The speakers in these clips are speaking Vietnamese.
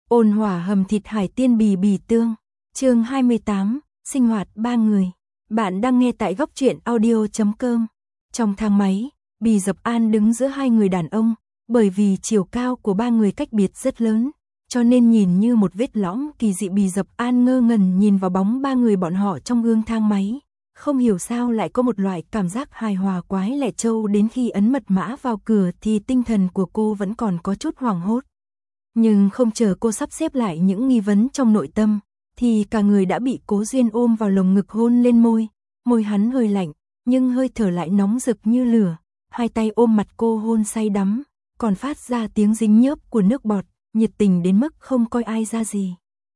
Ôn hòa hầm thịt hải tiên bì bì tương. Chương 28, sinh hoạt ba người. Bạn đang nghe tại góc truyện audio.com. Trong thang máy, Bì Dập An đứng giữa hai người đàn ông, bởi vì chiều cao của ba người cách biệt rất lớn, cho nên nhìn như một vết lõm kỳ dị. Bì Dập An ngơ ngẩn nhìn vào bóng ba người bọn họ trong gương thang máy, không hiểu sao lại có một loại cảm giác hài hòa quái lẻ trâu. Đến khi ấn mật mã vào cửa thì tinh thần của cô vẫn còn có chút hoảng hốt. Nhưng không chờ cô sắp xếp lại những nghi vấn trong nội tâm, thì cả người đã bị Cố Duyên ôm vào lồng ngực hôn lên môi. Môi hắn hơi lạnh, nhưng hơi thở lại nóng rực như lửa. Hai tay ôm mặt cô hôn say đắm, còn phát ra tiếng dính nhớp của nước bọt, nhiệt tình đến mức không coi ai ra gì.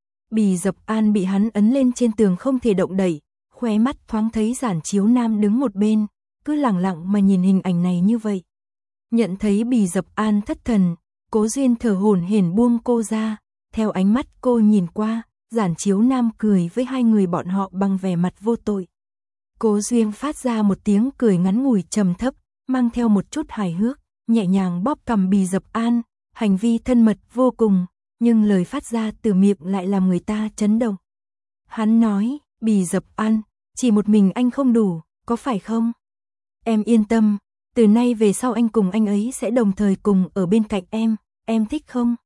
Bì Dập An bị hắn ấn lên trên tường không thể động đậy, khóe mắt thoáng thấy Giản Chiếu Nam đứng một bên, cứ lẳng lặng mà nhìn hình ảnh này như vậy. Nhận thấy Bì Dập An thất thần, Cố Duyên thở hổn hển buông cô ra, theo ánh mắt cô nhìn qua, Giản Chiếu Nam cười với hai người bọn họ bằng vẻ mặt vô tội. Cố Duyên phát ra một tiếng cười ngắn ngủi trầm thấp, mang theo một chút hài hước, nhẹ nhàng bóp cằm Bì Dập An, hành vi thân mật vô cùng, nhưng lời phát ra từ miệng lại làm người ta chấn động. Hắn nói, Bì Dập An, chỉ một mình anh không đủ, có phải không? Em yên tâm, từ nay về sau anh cùng anh ấy sẽ đồng thời cùng ở bên cạnh em thích không?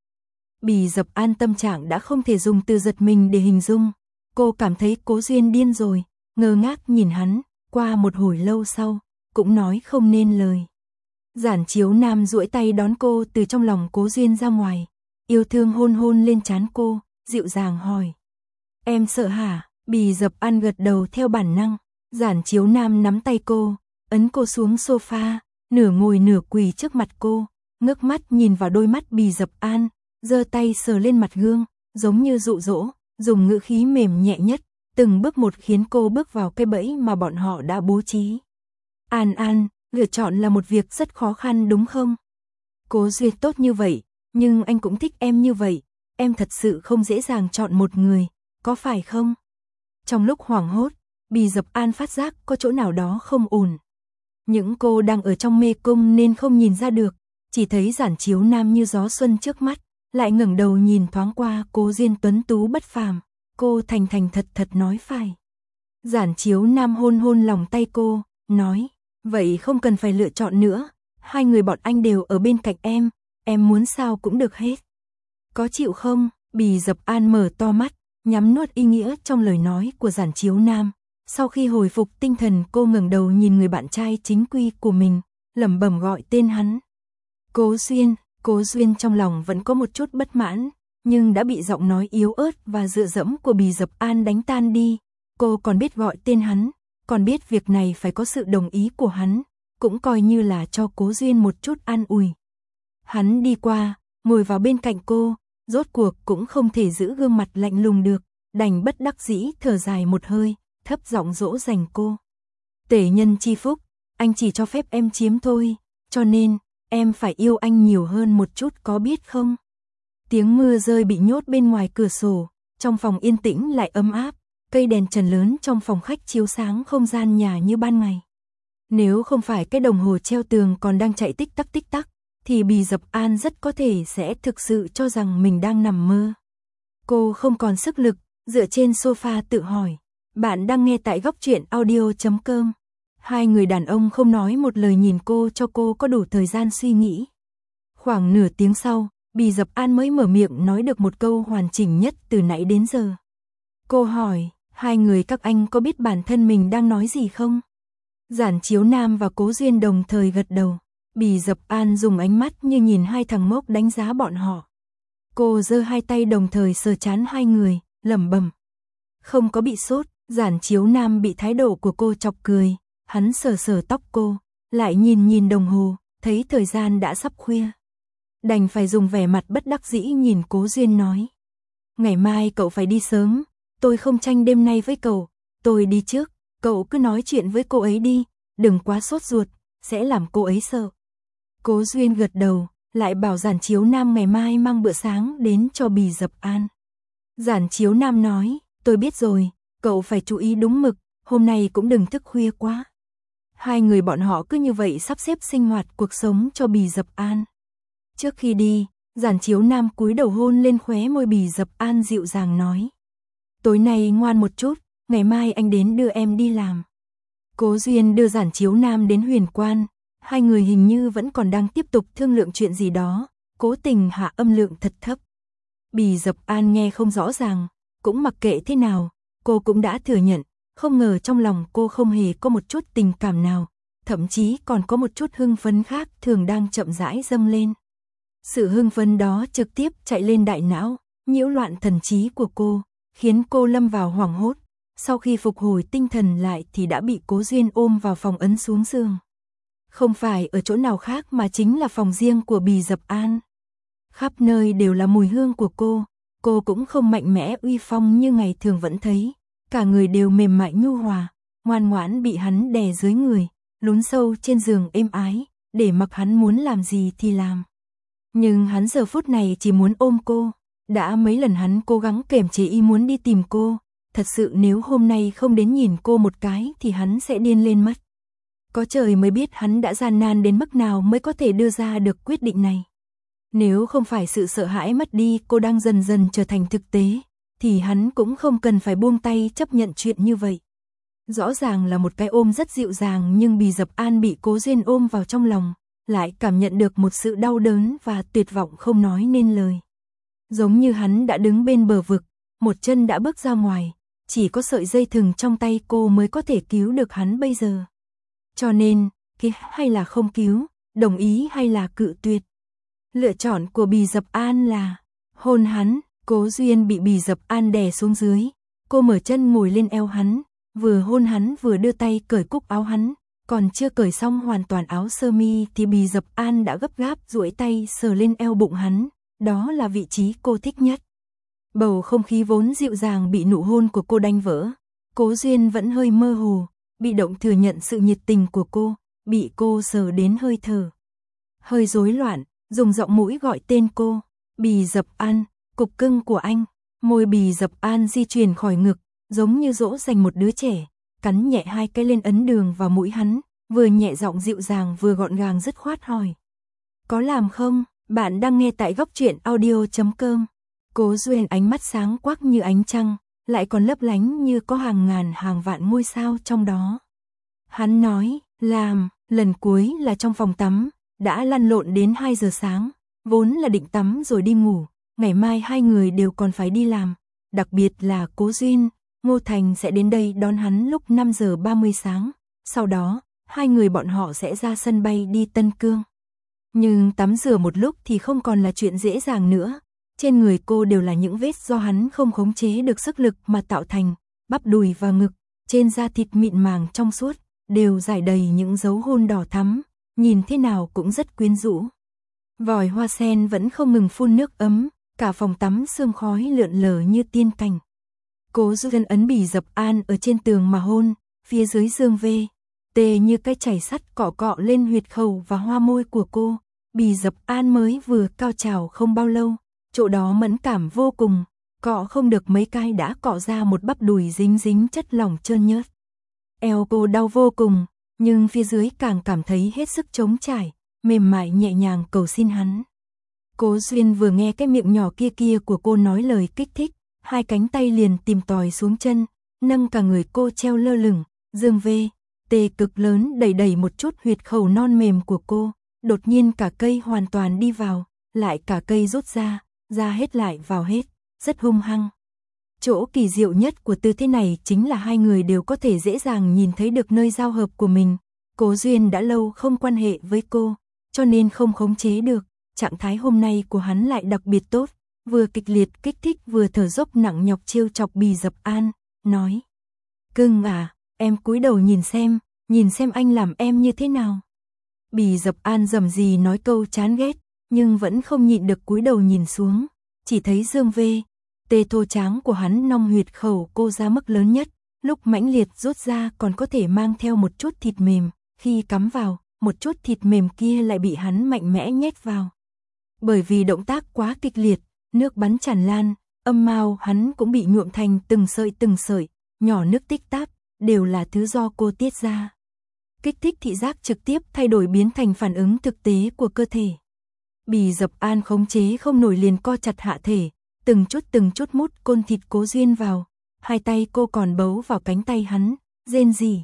Bì Dập An tâm trạng đã không thể dùng từ giật mình để hình dung, cô cảm thấy Cố Duyên điên rồi, ngơ ngác nhìn hắn, qua một hồi lâu sau, cũng nói không nên lời. Giản Chiếu Nam duỗi tay đón cô từ trong lòng Cố Duyên ra ngoài, yêu thương hôn hôn lên trán cô, dịu dàng hỏi. Em sợ hả? Bì Dập An gật đầu theo bản năng. Giản Chiếu Nam nắm tay cô, ấn cô xuống sofa, nửa ngồi nửa quỳ trước mặt cô, ngước mắt nhìn vào đôi mắt Bì Dập An, giơ tay sờ lên mặt gương, giống như dụ dỗ, dùng ngữ khí mềm nhẹ nhất, từng bước một khiến cô bước vào cái bẫy mà bọn họ đã bố trí. An, lựa chọn là một việc rất khó khăn đúng không? Cố Duyên tốt như vậy, nhưng anh cũng thích em như vậy, em thật sự không dễ dàng chọn một người, có phải không? Trong lúc hoảng hốt, Bì Dập An phát giác có chỗ nào đó không ổn. Những cô đang ở trong mê cung nên không nhìn ra được, chỉ thấy Giản Chiếu Nam như gió xuân trước mắt, lại ngẩng đầu nhìn thoáng qua Cố Duyên tuấn tú bất phàm, cô thành thành thật thật nói phải. Giản Chiếu Nam hôn hôn lòng tay cô, nói, vậy không cần phải lựa chọn nữa, hai người bọn anh đều ở bên cạnh em muốn sao cũng được hết. Có chịu không? Bì Dập An mở to mắt, nhắm nuốt ý nghĩa trong lời nói của Giản Chiếu Nam. Sau khi hồi phục tinh thần, cô ngẩng đầu nhìn người bạn trai chính quy của mình, lẩm bẩm gọi tên hắn. Cố Duyên trong lòng vẫn có một chút bất mãn, nhưng đã bị giọng nói yếu ớt và dựa dẫm của Bì Dập An đánh tan đi. Cô còn biết gọi tên hắn, còn biết việc này phải có sự đồng ý của hắn, cũng coi như là cho Cố Duyên một chút an ủi. Hắn đi qua, ngồi vào bên cạnh cô, rốt cuộc cũng không thể giữ gương mặt lạnh lùng được, đành bất đắc dĩ thở dài một hơi, thấp giọng dỗ dành cô. Tể nhân chi phúc, anh chỉ cho phép em chiếm thôi, cho nên, em phải yêu anh nhiều hơn một chút có biết không? Tiếng mưa rơi bị nhốt bên ngoài cửa sổ, trong phòng yên tĩnh lại ấm áp, cây đèn trần lớn trong phòng khách chiếu sáng không gian nhà như ban ngày. Nếu không phải cái đồng hồ treo tường còn đang chạy tích tắc, thì Bì Dập An rất có thể sẽ thực sự cho rằng mình đang nằm mơ. Cô không còn sức lực, dựa trên sofa tự hỏi. Bạn đang nghe tại góc truyện audio.com. Hai người đàn ông không nói một lời nhìn cô cho cô có đủ thời gian suy nghĩ. Khoảng nửa tiếng sau, Bì Dập An mới mở miệng nói được một câu hoàn chỉnh nhất từ nãy đến giờ. Cô hỏi, hai người các anh có biết bản thân mình đang nói gì không? Giản Chiếu Nam và Cố Duyên đồng thời gật đầu. Bì Dập An dùng ánh mắt như nhìn hai thằng ngốc đánh giá bọn họ. Cô giơ hai tay đồng thời sờ trán hai người, lẩm bẩm. Không có bị sốt. Giản Chiếu Nam bị thái độ của cô chọc cười, hắn sờ sờ tóc cô, lại nhìn đồng hồ, thấy thời gian đã sắp khuya. Đành phải dùng vẻ mặt bất đắc dĩ nhìn Cố Duyên nói. Ngày mai cậu phải đi sớm, tôi không tranh đêm nay với cậu, tôi đi trước, cậu cứ nói chuyện với cô ấy đi, đừng quá sốt ruột, sẽ làm cô ấy sợ. Cố Duyên gật đầu, lại bảo Giản Chiếu Nam ngày mai mang bữa sáng đến cho Bì Dập An. Giản Chiếu Nam nói, tôi biết rồi. Cậu phải chú ý đúng mực, hôm nay cũng đừng thức khuya quá. Hai người bọn họ cứ như vậy sắp xếp sinh hoạt cuộc sống cho Bì Dập An. Trước khi đi, Giản Chiếu Nam cúi đầu hôn lên khóe môi Bì Dập An dịu dàng nói. Tối nay ngoan một chút, ngày mai anh đến đưa em đi làm. Cố Duyên đưa Giản Chiếu Nam đến Huyền Quan, hai người hình như vẫn còn đang tiếp tục thương lượng chuyện gì đó, cố tình hạ âm lượng thật thấp. Bì Dập An nghe không rõ ràng, cũng mặc kệ thế nào, cô cũng đã thừa nhận, không ngờ trong lòng cô không hề có một chút tình cảm nào, thậm chí còn có một chút hưng phấn khác thường đang chậm rãi dâng lên. Sự hưng phấn đó trực tiếp chạy lên đại não, nhiễu loạn thần trí của cô, khiến cô lâm vào hoảng hốt. Sau khi phục hồi tinh thần lại thì đã bị Cố Duyên ôm vào phòng ấn xuống giường. Không phải ở chỗ nào khác mà chính là phòng riêng của Bì Dập An. Khắp nơi đều là mùi hương của cô cũng không mạnh mẽ uy phong như ngày thường vẫn thấy, cả người đều mềm mại nhu hòa, ngoan ngoãn bị hắn đè dưới người, lún sâu trên giường êm ái, để mặc hắn muốn làm gì thì làm. Nhưng hắn giờ phút này chỉ muốn ôm cô, đã mấy lần hắn cố gắng kiềm chế ý muốn đi tìm cô, thật sự nếu hôm nay không đến nhìn cô một cái thì hắn sẽ điên lên mất. Có trời mới biết hắn đã gian nan đến mức nào mới có thể đưa ra được quyết định này. Nếu không phải sự sợ hãi mất đi cô đang dần dần trở thành thực tế, thì hắn cũng không cần phải buông tay chấp nhận chuyện như vậy. Rõ ràng là một cái ôm rất dịu dàng nhưng Bì Dập An bị Cố Duyên ôm vào trong lòng, lại cảm nhận được một sự đau đớn và tuyệt vọng không nói nên lời. Giống như hắn đã đứng bên bờ vực, một chân đã bước ra ngoài, chỉ có sợi dây thừng trong tay cô mới có thể cứu được hắn bây giờ. Cho nên, cứu hay là không cứu, đồng ý hay là cự tuyệt. Lựa chọn của Bì Dập An là hôn hắn. Cố Duyên bị Bì Dập An đè xuống dưới, cô mở chân ngồi lên eo hắn, vừa hôn hắn vừa đưa tay cởi cúc áo hắn, còn chưa cởi xong hoàn toàn áo sơ mi thì Bì Dập An đã gấp gáp duỗi tay sờ lên eo bụng hắn, đó là vị trí cô thích nhất. Bầu không khí vốn dịu dàng bị nụ hôn của cô đánh vỡ, Cố Duyên vẫn hơi mơ hồ, bị động thừa nhận sự nhiệt tình của cô, bị cô sờ đến hơi thở hơi rối loạn, dùng giọng mũi gọi tên cô, Bì Dập An. Cục cưng của anh, môi Bì Dập An di chuyển khỏi ngực, giống như dỗ dành một đứa trẻ, cắn nhẹ hai cái lên ấn đường vào mũi hắn, vừa nhẹ giọng dịu dàng vừa gọn gàng dứt khoát hỏi. Có làm không? Bạn đang nghe tại góc truyện audio.com. Cố Duyên ánh mắt sáng quắc như ánh trăng, lại còn lấp lánh như có hàng ngàn hàng vạn ngôi sao trong đó. Hắn nói, làm, lần cuối là trong phòng tắm, đã lăn lộn đến 2 giờ sáng, vốn là định tắm rồi đi ngủ. Ngày mai hai người đều còn phải đi làm, đặc biệt là Cố Duyên, Ngô Thành sẽ đến đây đón hắn lúc 5 giờ 30 sáng, sau đó, hai người bọn họ sẽ ra sân bay đi Tân Cương. Nhưng tắm rửa một lúc thì không còn là chuyện dễ dàng nữa, trên người cô đều là những vết do hắn không khống chế được sức lực mà tạo thành, bắp đùi và ngực, trên da thịt mịn màng trong suốt, đều rải đầy những dấu hôn đỏ thắm, nhìn thế nào cũng rất quyến rũ. Vòi hoa sen vẫn không ngừng phun nước ấm, cả phòng tắm sương khói lượn lờ như tiên cảnh. Cố Duyên ấn Bì Dập An ở trên tường mà hôn, phía dưới dương vê, tê như cái chảy sắt cọ cọ lên huyệt khẩu và hoa môi của cô. Bì Dập An mới vừa cao trào không bao lâu, chỗ đó mẫn cảm vô cùng, cọ không được mấy cái đã cọ ra một bắp đùi dính dính chất lỏng trơn nhớt. Eo cô đau vô cùng, nhưng phía dưới càng cảm thấy hết sức trống trải, mềm mại nhẹ nhàng cầu xin hắn. Cố Duyên vừa nghe cái miệng nhỏ kia của cô nói lời kích thích, hai cánh tay liền tìm tòi xuống chân, nâng cả người cô treo lơ lửng, dương vê, tê cực lớn đẩy đẩy một chút huyệt khẩu non mềm của cô, đột nhiên cả cây hoàn toàn đi vào, lại cả cây rút ra hết lại vào hết, rất hung hăng. Chỗ kỳ diệu nhất của tư thế này chính là hai người đều có thể dễ dàng nhìn thấy được nơi giao hợp của mình. Cố Duyên đã lâu không quan hệ với cô, cho nên không khống chế được. Trạng thái hôm nay của hắn lại đặc biệt tốt, vừa kịch liệt kích thích vừa thở dốc nặng nhọc trêu chọc Bì Dập An, nói. Cưng à, em cúi đầu nhìn xem anh làm em như thế nào. Bì Dập An dầm gì nói câu chán ghét, nhưng vẫn không nhịn được cúi đầu nhìn xuống, chỉ thấy dương vê, tê thô tráng của hắn nong huyệt khẩu cô ra mức lớn nhất, lúc mãnh liệt rút ra còn có thể mang theo một chút thịt mềm, khi cắm vào, một chút thịt mềm kia lại bị hắn mạnh mẽ nhét vào. Bởi vì động tác quá kịch liệt, nước bắn tràn lan, âm mao hắn cũng bị nhuộm thành từng sợi, nhỏ nước tích táp, đều là thứ do cô tiết ra. Kích thích thị giác trực tiếp thay đổi biến thành phản ứng thực tế của cơ thể. Bì Dập An khống chế không nổi liền co chặt hạ thể, từng chút mút côn thịt Cố Duyên vào, hai tay cô còn bấu vào cánh tay hắn, rên rỉ.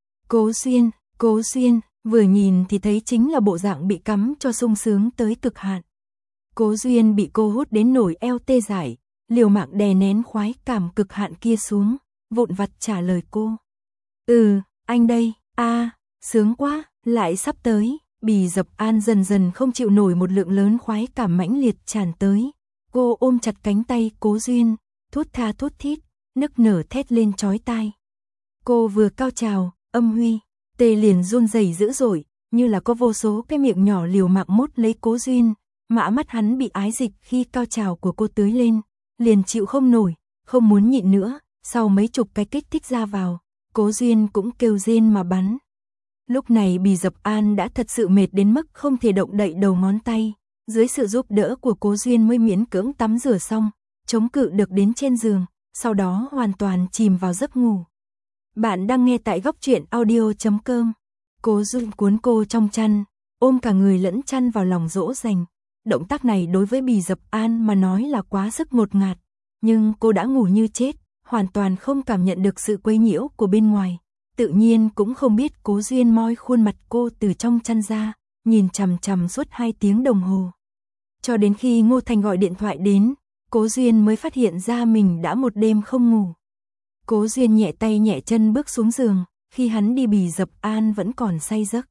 Cố Duyên, vừa nhìn thì thấy chính là bộ dạng bị cắm cho sung sướng tới cực hạn. Cố Duyên bị cô hút đến nổi eo tê dại, liều mạng đè nén khoái cảm cực hạn kia xuống, vụn vặt trả lời cô. Anh đây, sướng quá, lại sắp tới. Bì Dập An dần dần không chịu nổi một lượng lớn khoái cảm mãnh liệt tràn tới. Cô ôm chặt cánh tay Cố Duyên, thút tha thút thít, nức nở thét lên chói tai. Cô vừa cao trào, âm huy, tê liền run rẩy dữ dội, như là có vô số cái miệng nhỏ liều mạng mút lấy Cố Duyên, mã mắt hắn bị ái dịch khi cao trào của cô tưới lên, liền chịu không nổi, không muốn nhịn nữa, sau mấy chục cái kích thích ra vào, Cố Duyên cũng kêu rên mà bắn. Lúc này Bì Dập An đã thật sự mệt đến mức không thể động đậy đầu ngón tay, dưới sự giúp đỡ của Cố Duyên mới miễn cưỡng tắm rửa xong, chống cự được đến trên giường, sau đó hoàn toàn chìm vào giấc ngủ. Bạn đang nghe tại Góc Truyện Audio.com. Cố Duyên cuốn cô trong chăn, ôm cả người lẫn chăn vào lòng dỗ dành. Động tác này đối với Bì Dập An mà nói là quá sức ngột ngạt, nhưng cô đã ngủ như chết, hoàn toàn không cảm nhận được sự quấy nhiễu của bên ngoài. Tự nhiên cũng không biết Cố Duyên moi khuôn mặt cô từ trong chăn ra, nhìn chằm chằm suốt 2 tiếng đồng hồ. Cho đến khi Ngô Thành gọi điện thoại đến, Cố Duyên mới phát hiện ra mình đã một đêm không ngủ. Cố Duyên nhẹ tay nhẹ chân bước xuống giường, khi hắn đi Bì Dập An vẫn còn say giấc.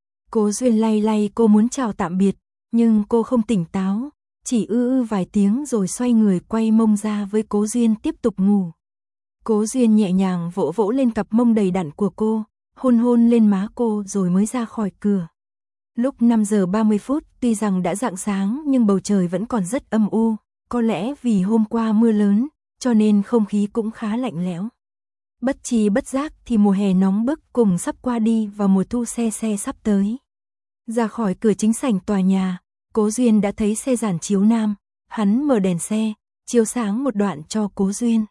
Cố Duyên lay lay cô muốn chào tạm biệt, nhưng cô không tỉnh táo, chỉ vài tiếng rồi xoay người quay mông ra với Cố Duyên tiếp tục ngủ. Cố Duyên nhẹ nhàng vỗ vỗ lên cặp mông đầy đặn của cô, hôn lên má cô rồi mới ra khỏi cửa. Lúc 5 giờ 30 phút, tuy rằng đã rạng sáng nhưng bầu trời vẫn còn rất âm u, có lẽ vì hôm qua mưa lớn, cho nên không khí cũng khá lạnh lẽo. Bất tri bất giác thì mùa hè nóng bức cùng sắp qua đi và mùa thu se sắp tới. Ra khỏi cửa chính sảnh tòa nhà, Cố Duyên đã thấy xe giản chiếu nam, hắn mở đèn xe, chiếu sáng một đoạn cho Cố Duyên.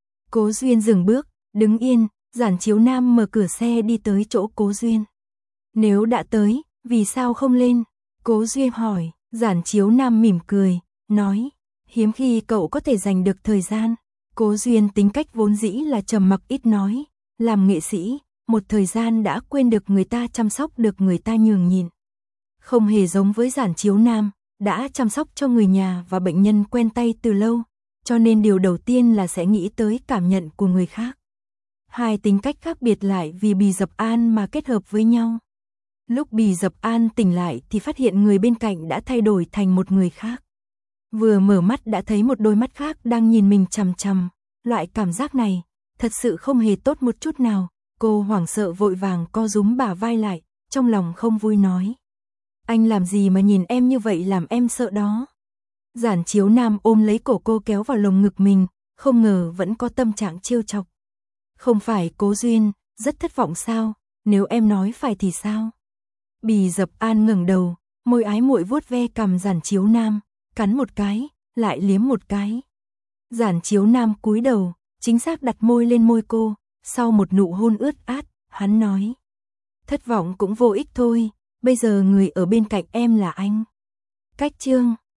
Cố Duyên dừng bước, đứng yên, giản chiếu nam mở cửa xe đi tới chỗ Cố Duyên. Nếu đã tới, vì sao không lên? Cố Duyên hỏi, giản chiếu nam mỉm cười, nói, hiếm khi cậu có thể dành được thời gian. Cố Duyên tính cách vốn dĩ là trầm mặc ít nói, làm nghệ sĩ, một thời gian đã quên được người ta chăm sóc được người ta nhường nhịn. Không hề giống với giản chiếu nam, đã chăm sóc cho người nhà và bệnh nhân quen tay từ lâu, cho nên điều đầu tiên là sẽ nghĩ tới cảm nhận của người khác. Hai tính cách khác biệt lại vì Bì Dập An mà kết hợp với nhau. Lúc Bì Dập An tỉnh lại thì phát hiện người bên cạnh đã thay đổi thành một người khác. Vừa mở mắt đã thấy một đôi mắt khác đang nhìn mình chằm chằm, loại cảm giác này thật sự không hề tốt một chút nào. Cô hoảng sợ vội vàng co rúm bả vai lại, trong lòng không vui nói. Anh làm gì mà nhìn em như vậy làm em sợ đó. Giản chiếu nam ôm lấy cổ cô kéo vào lồng ngực mình, không ngờ vẫn có tâm trạng trêu chọc. Không phải Cố Duyên, rất thất vọng sao, nếu em nói phải thì sao? Bì Dập An ngẩng đầu, môi ái muội vuốt ve cằm giản chiếu nam, cắn một cái, lại liếm một cái. Giản chiếu nam cúi đầu, chính xác đặt môi lên môi cô, sau một nụ hôn ướt át, hắn nói. Thất vọng cũng vô ích thôi, bây giờ người ở bên cạnh em là anh. Cách chương